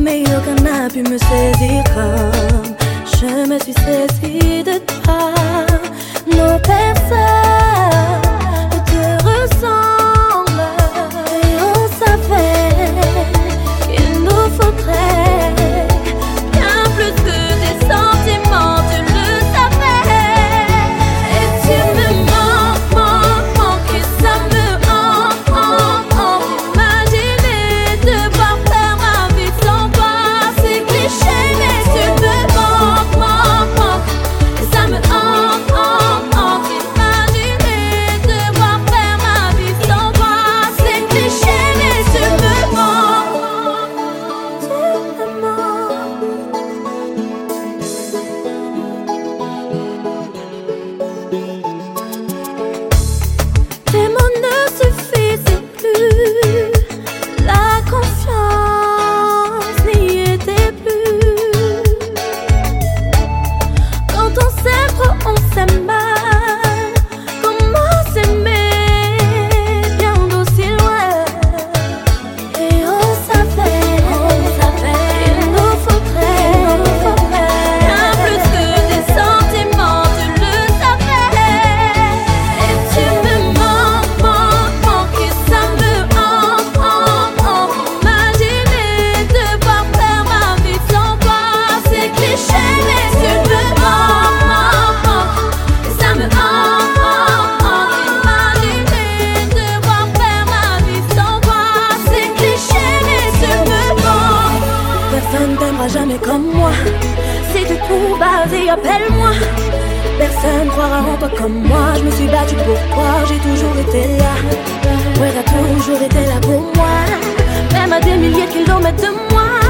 mais aucun n'a pu me saisir comme je me suis saisie de toi. Nos personnes ne te ressemblent et on savait qu'il nous faudrait bien plus que des sentiments, tu le savais. Et tu me manques, et ça me hante. Imaginer devoir faire ma vie sans toi, c'est cliché, mais tu me manques, et ça me hante. Imaginer devoir faire ma vie sans toi, c'est cliché, mais tu me manques, tu me manques. Les mots ne suffisent plus, la confiance n'y était plus. Quand on s'aime trop, on s'aime mal. Comment s'aimer bien d'aussi loin? Et on savait qu'il nous faudrait bien plus que des sentiments, tu le savais. Et tu me manques, et ça me hante. Imaginer devoir faire ma vie sans toi, c'est cliché, mais tu me manques, et ça me hante. Imaginer devoir faire ma vie sans toi, c'est cliché, mais tu me manques. Personne t'aimera jamais comme moi. Si tu trouves, vas-y, appelle-moi. Personne croira en toi comme moi. Je me suis battue pour toi, j'ai toujours été là. Ouais, t'as toujours été là pour moi. Même à des milliers de kilomètres de moi.